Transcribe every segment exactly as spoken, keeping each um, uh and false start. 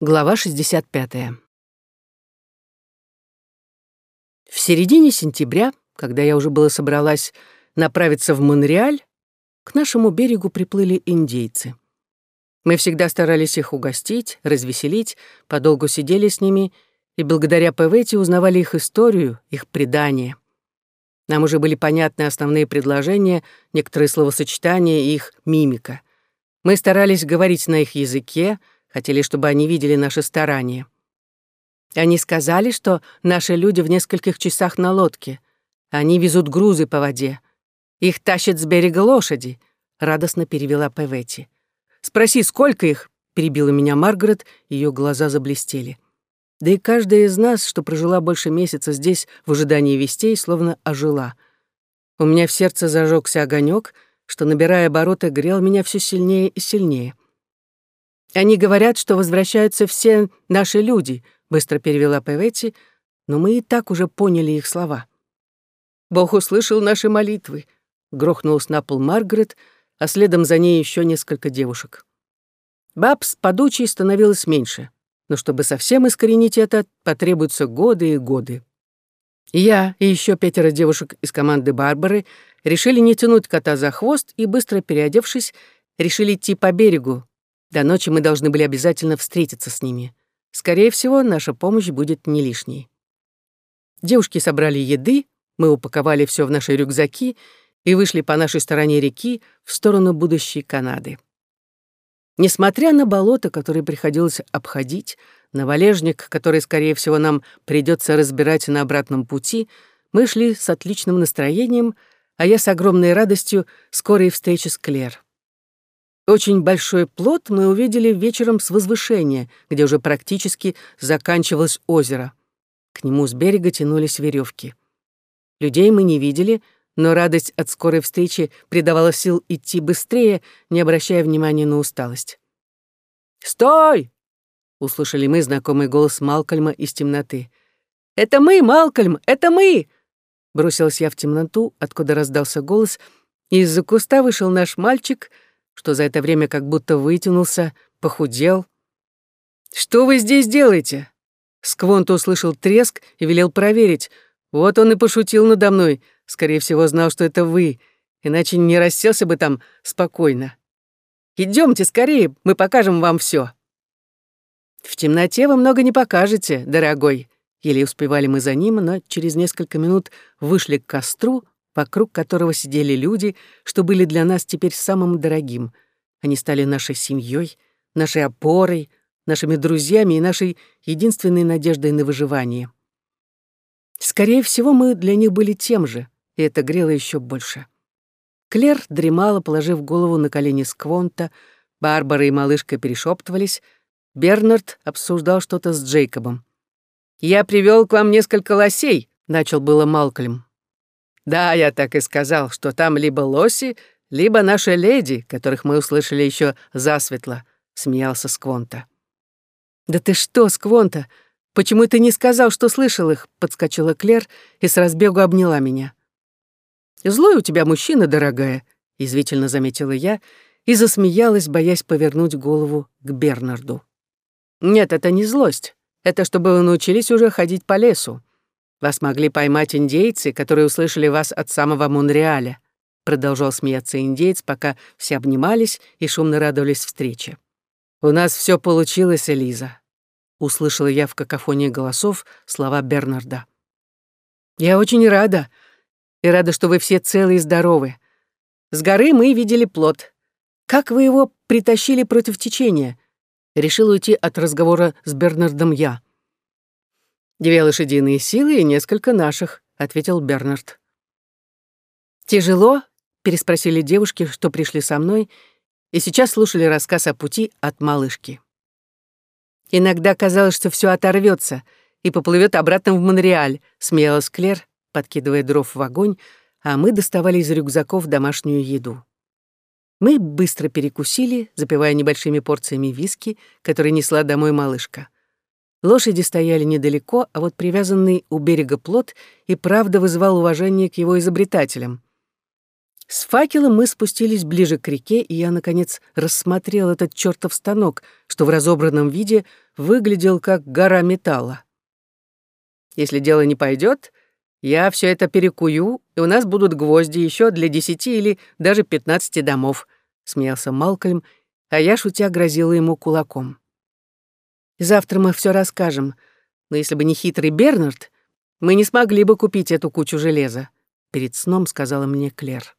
Глава шестьдесят пятая. В середине сентября, когда я уже было собралась направиться в Монреаль, к нашему берегу приплыли индейцы. Мы всегда старались их угостить, развеселить, подолгу сидели с ними и благодаря Пэветти узнавали их историю, их предания. Нам уже были понятны основные предложения, некоторые словосочетания и их мимика. Мы старались говорить на их языке, хотели, чтобы они видели наши старания. Они сказали, что наши люди в нескольких часах на лодке. Они везут грузы по воде. Их тащат с берега лошади, — радостно перевела Пэветти. «Спроси, сколько их?» — перебила меня Маргарет, ее глаза заблестели. Да и каждая из нас, что прожила больше месяца здесь в ожидании вестей, словно ожила. У меня в сердце зажегся огонек, что, набирая обороты, грел меня все сильнее и сильнее. «Они говорят, что возвращаются все наши люди», — быстро перевела Пэветти, но мы и так уже поняли их слова. «Бог услышал наши молитвы», — грохнулась на пол Маргарет, а следом за ней еще несколько девушек. Баб с подучей становилось меньше, но чтобы совсем искоренить это, потребуются годы и годы. И я, и еще пятеро девушек из команды Барбары решили не тянуть кота за хвост и, быстро переодевшись, решили идти по берегу. До ночи мы должны были обязательно встретиться с ними. Скорее всего, наша помощь будет не лишней. Девушки собрали еды, мы упаковали все в наши рюкзаки и вышли по нашей стороне реки в сторону будущей Канады. Несмотря на болото, которое приходилось обходить, на валежник, который, скорее всего, нам придется разбирать на обратном пути, мы шли с отличным настроением, а я с огромной радостью скорой встречи с Клэр. Очень большой плот мы увидели вечером с возвышения, где уже практически заканчивалось озеро. К нему с берега тянулись веревки. Людей мы не видели, но радость от скорой встречи придавала сил идти быстрее, не обращая внимания на усталость. «Стой!» — услышали мы знакомый голос Малкольма из темноты. «Это мы, Малкольм, это мы!» Бросилась я в темноту, откуда раздался голос, и из-за куста вышел наш мальчик, что за это время как будто вытянулся, похудел. «Что вы здесь делаете?» Сквонт услышал треск и велел проверить. Вот он и пошутил надо мной. Скорее всего, знал, что это вы, иначе не расселся бы там спокойно. «Идемте скорее, мы покажем вам все. «В темноте вы много не покажете, дорогой». Еле успевали мы за ним, но через несколько минут вышли к костру, вокруг которого сидели люди, что были для нас теперь самым дорогим. Они стали нашей семьей, нашей опорой, нашими друзьями и нашей единственной надеждой на выживание. Скорее всего, мы для них были тем же, и это грело еще больше. Клэр дремала, положив голову на колени Сквонта, Барбара и малышка перешептывались, Бернард обсуждал что-то с Джейкобом. «Я привел к вам несколько лосей», — начал было Малкольм. «Да, я так и сказал, что там либо лоси, либо наши леди, которых мы услышали еще засветло», — смеялся Сквонта. «Да ты что, Сквонта, почему ты не сказал, что слышал их?» — подскочила Клэр и с разбегу обняла меня. «Злой у тебя мужчина, дорогая», — язвительно заметила я и засмеялась, боясь повернуть голову к Бернарду. «Нет, это не злость. Это чтобы вы научились уже ходить по лесу. Вас могли поймать индейцы, которые услышали вас от самого Монреаля», — продолжал смеяться индеец, пока все обнимались и шумно радовались встрече. «У нас все получилось, Элиза», — услышала я в какофонии голосов слова Бернарда. «Я очень рада, и рада, что вы все целы и здоровы. С горы мы видели плот. Как вы его притащили против течения?» Решил уйти от разговора с Бернардом я. «Две лошадиные силы и несколько наших», — ответил Бернард. «Тяжело?» — переспросили девушки, что пришли со мной, и сейчас слушали рассказ о пути от малышки. «Иногда казалось, что все оторвется и поплывет обратно в Монреаль», — смеялась Клэр, подкидывая дров в огонь, а мы доставали из рюкзаков домашнюю еду. Мы быстро перекусили, запивая небольшими порциями виски, которые несла домой малышка. Лошади стояли недалеко, а вот привязанный у берега плот и правда вызывал уважение к его изобретателям. С факелом мы спустились ближе к реке, и я, наконец, рассмотрел этот чертов станок, что в разобранном виде выглядел как гора металла. «Если дело не пойдет, я все это перекую, и у нас будут гвозди еще для десяти или даже пятнадцати домов», — смеялся Малкольм, а я, шутя, грозила ему кулаком. «Завтра мы все расскажем, но если бы не хитрый Бернард, мы не смогли бы купить эту кучу железа», — перед сном сказала мне Клэр.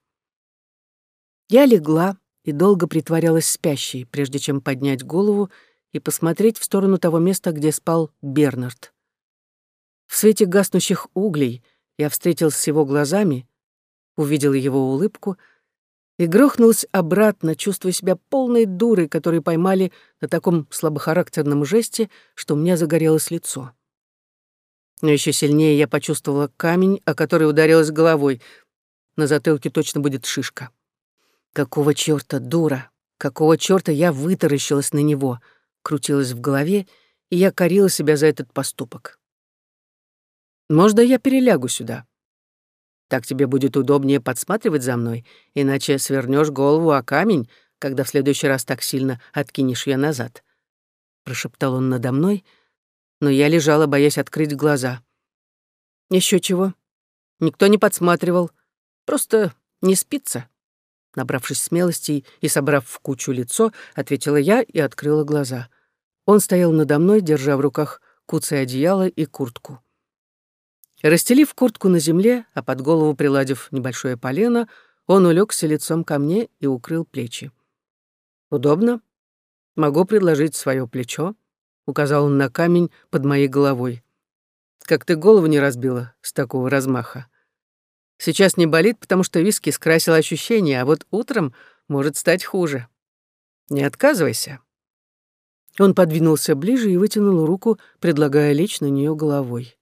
Я легла и долго притворялась спящей, прежде чем поднять голову и посмотреть в сторону того места, где спал Бернард. В свете гаснущих углей я встретился с его глазами, увидел его улыбку и грохнулась обратно, чувствуя себя полной дурой, которую поймали на таком слабохарактерном жесте, что у меня загорелось лицо. Но еще сильнее я почувствовала камень, о который ударилась головой. На затылке точно будет шишка. Какого чёрта, дура? Какого чёрта я вытаращилась на него? Крутилась в голове, и я корила себя за этот поступок. Может, да я перелягу сюда? Так тебе будет удобнее подсматривать за мной, иначе свернешь голову о камень, когда в следующий раз так сильно откинешь ее назад. Прошептал он надо мной, но я лежала, боясь открыть глаза. Еще чего? Никто не подсматривал. Просто не спится. Набравшись смелости и собрав в кучу лицо, ответила я и открыла глаза. Он стоял надо мной, держа в руках куцое одеяло и куртку. Расстелив куртку на земле, а под голову приладив небольшое полено, он улегся лицом ко мне и укрыл плечи. «Удобно? Могу предложить свое плечо», — указал он на камень под моей головой. «Как ты голову не разбила с такого размаха? Сейчас не болит, потому что виски скрасил ощущения, а вот утром может стать хуже. Не отказывайся». Он подвинулся ближе и вытянул руку, предлагая лечь на нее головой.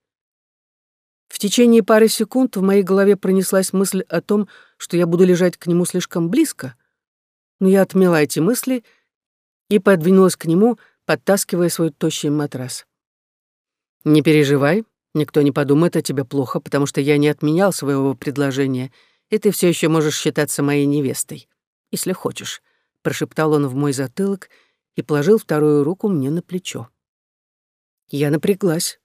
В течение пары секунд в моей голове пронеслась мысль о том, что я буду лежать к нему слишком близко, но я отмела эти мысли и подвинулась к нему, подтаскивая свой тощий матрас. «Не переживай, никто не подумает о тебе плохо, потому что я не отменял своего предложения, и ты все еще можешь считаться моей невестой, если хочешь», — прошептал он в мой затылок и положил вторую руку мне на плечо. Я напряглась,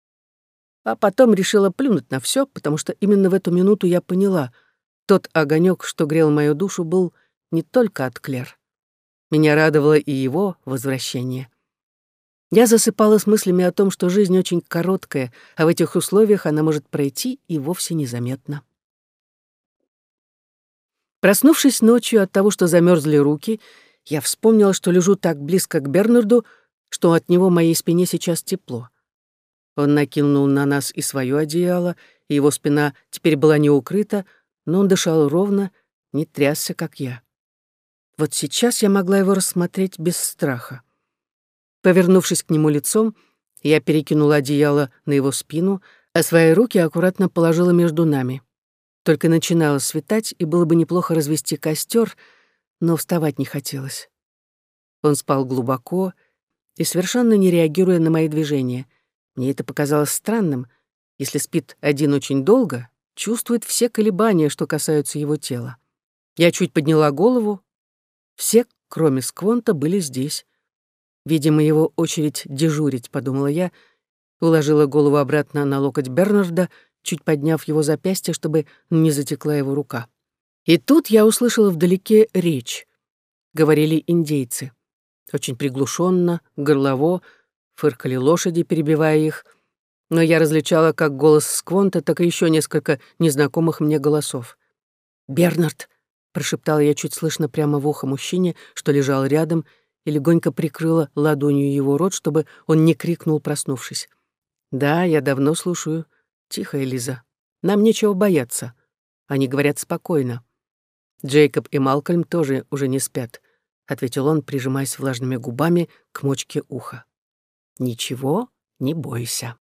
а потом решила плюнуть на все, потому что именно в эту минуту я поняла, тот огонек, что грел мою душу, был не только от Клэр. Меня радовало и его возвращение. Я засыпала с мыслями о том, что жизнь очень короткая, а в этих условиях она может пройти и вовсе незаметно. Проснувшись ночью от того, что замерзли руки, я вспомнила, что лежу так близко к Бернарду, что от него моей спине сейчас тепло. Он накинул на нас и свое одеяло, и его спина теперь была не укрыта, но он дышал ровно, не трясся, как я. Вот сейчас я могла его рассмотреть без страха. Повернувшись к нему лицом, я перекинула одеяло на его спину, а свои руки аккуратно положила между нами. Только начинало светать, и было бы неплохо развести костер, но вставать не хотелось. Он спал глубоко и совершенно не реагируя на мои движения. Мне это показалось странным. Если спит один очень долго, чувствует все колебания, что касаются его тела. Я чуть подняла голову. Все, кроме Сквонта, были здесь. Видимо, его очередь дежурить, подумала я, уложила голову обратно на локоть Бернарда, чуть подняв его запястье, чтобы не затекла его рука. И тут я услышала вдалеке речь. Говорили индейцы. Очень приглушенно, горлово, фыркали лошади, перебивая их, но я различала как голос Сквонта, так и еще несколько незнакомых мне голосов. «Бернард!» — прошептала я чуть слышно прямо в ухо мужчине, что лежал рядом, и легонько прикрыла ладонью его рот, чтобы он не крикнул, проснувшись. «Да, я давно слушаю. Тихо, Элиза. Нам нечего бояться. Они говорят спокойно. Джейкоб и Малкольм тоже уже не спят», — ответил он, прижимаясь влажными губами к мочке уха. «Ничего, не бойся».